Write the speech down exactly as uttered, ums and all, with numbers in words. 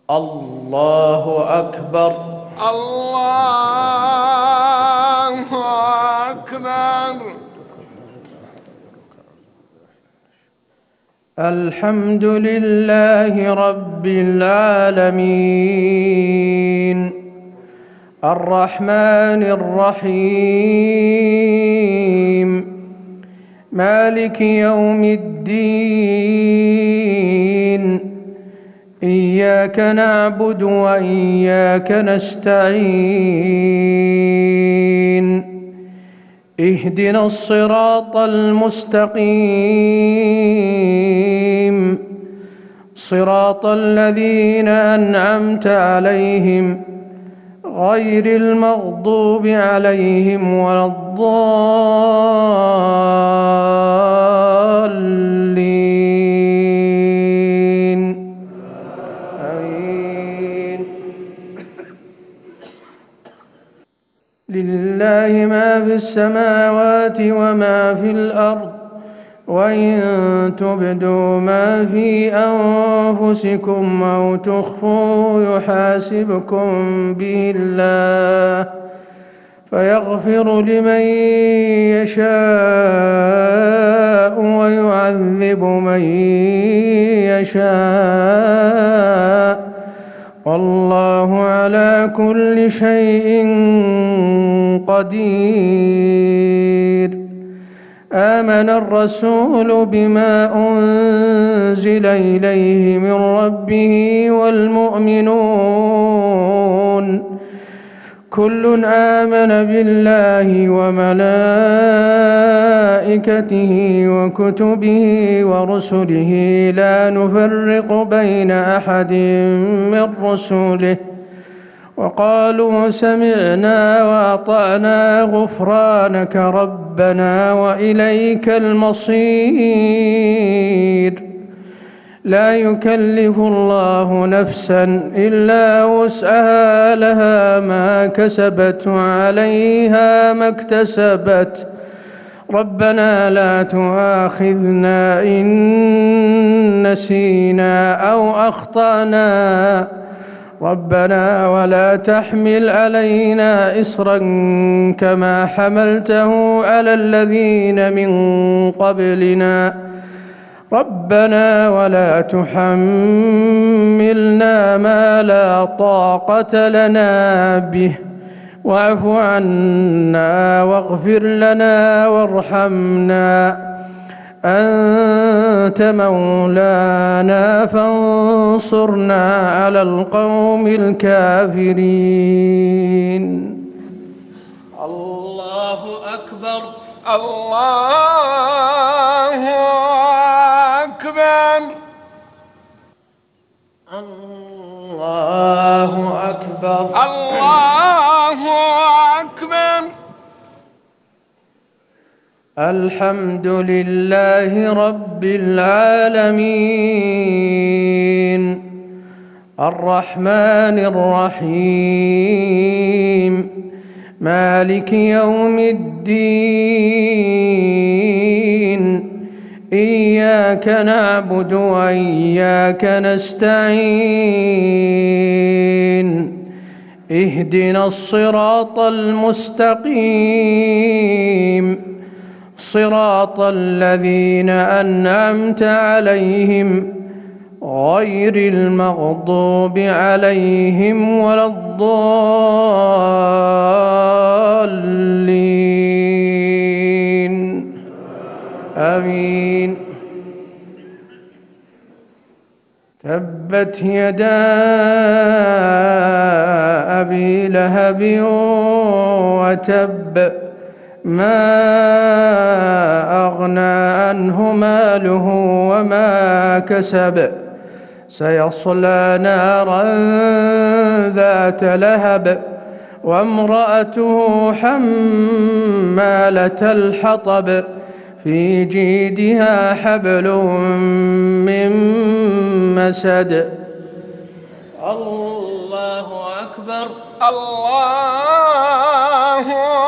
الله أكبر. الله أكبر. الحمد لله رب العالمين الرحمن الرحيم مالك يوم الدين إياك نعبد وإياك نستعين اهدنا الصراط المستقيم صراط الذين أنعمت عليهم غير المغضوب عليهم ولا الضالين آمين. لله ما في السماوات وما في الأرض وإن تبدوا ما في أنفسكم أو تخفوا يحاسبكم به الله فيغفر لمن يشاء ويعذب من يشاء والله على كل شيء قدير. آمن الرسول بما أنزل إليه من ربه والمؤمنون كل آمن بالله وملائكته وكتبه ورسله لا نفرق بين أحد من رسله وقالوا سمعنا وأطعنا غفرانك ربنا وإليك المصير. لا يكلف الله نفسا إلا وسعها لها ما كسبت وعليها ما اكتسبت ربنا لا تؤاخذنا إن نسينا أو أخطأنا ربنا ولا تحمل علينا إصرا كما حملته على الذين من قبلنا ربنا ولا تحملنا ما لا طاقة لنا به واعف عنا واغفر لنا وارحمنا أنت مولانا فانصرنا على القوم الكافرين. الله أكبر. الله أكبر. الله أكبر. الله أكبر. الحمد لله رب العالمين الرحمن الرحيم مالك يوم الدين إياك نعبد وإياك نستعين اهدنا الصراط المستقيم صراط الذين أنعمت عليهم غير المغضوب عليهم ولا الضالين آمين. تبت يدا أبي لهب وتب ما أغنى عنه ماله وما كسب سيصلى نارا ذات لهب وامرأته حمالة الحطب في جيدها حبل من مسد. الله أكبر. الله